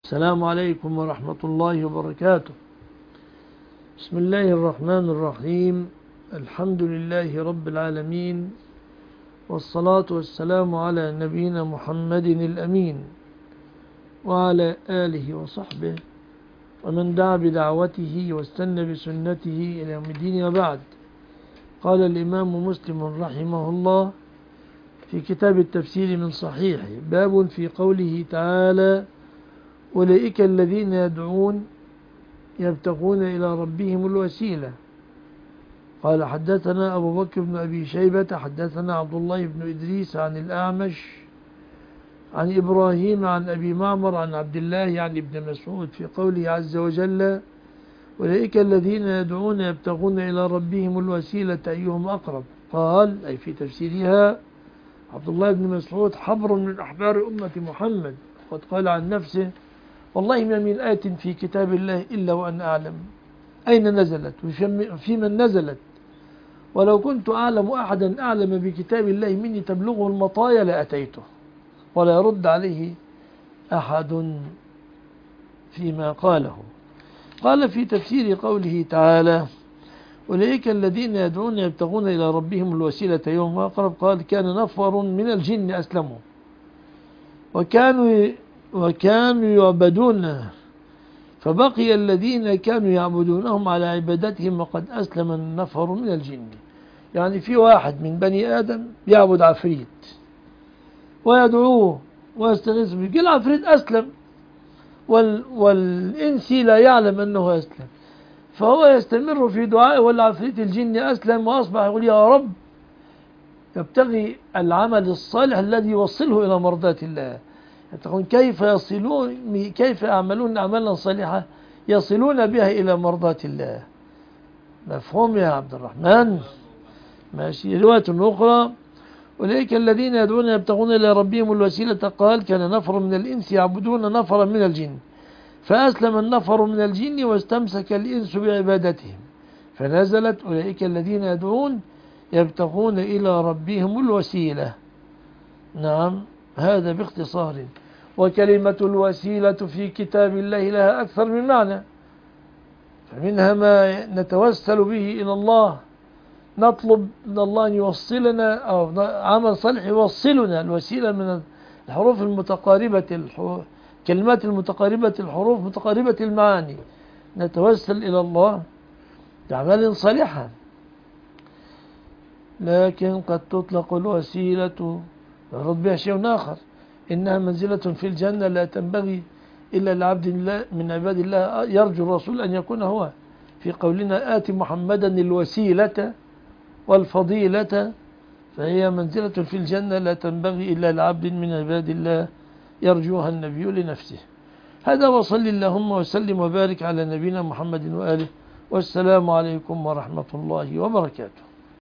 السلام عليكم ورحمة الله وبركاته. بسم الله الرحمن الرحيم. الحمد لله رب العالمين، والصلاة والسلام على نبينا محمد الأمين وعلى آله وصحبه ومن دعا بدعوته واستنى بسنته إلى يوم الدين. وبعد، قال الإمام مسلم رحمه الله في كتاب التفسير من صحيحه: باب في قوله تعالى: أولئك الذين يدعون يبتغون إلى ربهم الوسيلة. قال: حدثنا أبو بكر بن أبي شيبة حدثنا عبد الله بن إدريس عن الأعمش عن إبراهيم عن أبي معمر عن عبد الله يعني ابن مسعود في قوله عز وجل: أولئك الذين يدعون يبتغون إلى ربهم الوسيلة أيهم أقرب. قال أي في تفسيرها: عبد الله بن مسعود حبر من أحبار أمة محمد، وقد قال عن نفسه: والله ما من آية في كتاب الله إلا وأن أعلم أين نزلت وفي من نزلت، ولو كنت أعلم أحدا أعلم بكتاب الله مني تبلغه المطايا لأتيته ولا يرد عليه أحد فيما قاله. قال في تفسير قوله تعالى: أولئك الذين يدعون يبتغون إلى ربهم الوسيلة يوم أقرب. قال: كان نفر من الجن أسلموا وكانوا يعبدون، فبقي الذين كانوا يعبدونهم على عبادتهم وقد أسلم النفر من الجن. يعني في واحد من بني آدم يعبد عفريت ويدعوه ويستغيث به، العفريت أسلم والإنسي لا يعلم أنه أسلم، فهو يستمر في دعائه والعفريت الجن أسلم وأصبح يقول: يا رب، يبتغي العمل الصالح الذي يوصله إلى مرضاة الله. يقول: كيف يعملون أعمالا صالحة يصلون بها إلى مرضاة الله. مفهوم يا عبد الرحمن؟ ماشي. رواية أخرى: أولئك الذين يدعون يبتغون إلى ربهم الوسيلة. قال: كان نفر من الإنس يعبدون نفرا من الجن، فأسلم النفر من الجن واستمسك الإنس بعبادتهم، فنزلت: أولئك الذين يدعون يبتغون إلى ربهم الوسيلة. نعم، هذا باختصار. وكلمة الوسيلة في كتاب الله لها أكثر من معنى، فمنها ما نتوسل به إلى الله، نطلب من الله أن يوصلنا، أو عمل صالح يوصلنا. الوسيلة من الحروف المتقاربة، كلمات المتقاربة، الحروف متقاربة المعاني، نتوسل إلى الله بعمل صالحا. لكن قد تطلق الوسيلة يرد بها شيء آخر، إنها منزلة في الجنة لا تنبغي إلا لعبد من عباد الله يرجو الرسول أن يكون هو، في قولنا: آت محمدا الوسيلة والفضيلة، فهي منزلة في الجنة لا تنبغي إلا لعبد من عباد الله يرجوها النبي لنفسه. هذا، وصل اللهم وسلم وبارك على نبينا محمد وآله، والسلام عليكم ورحمة الله وبركاته.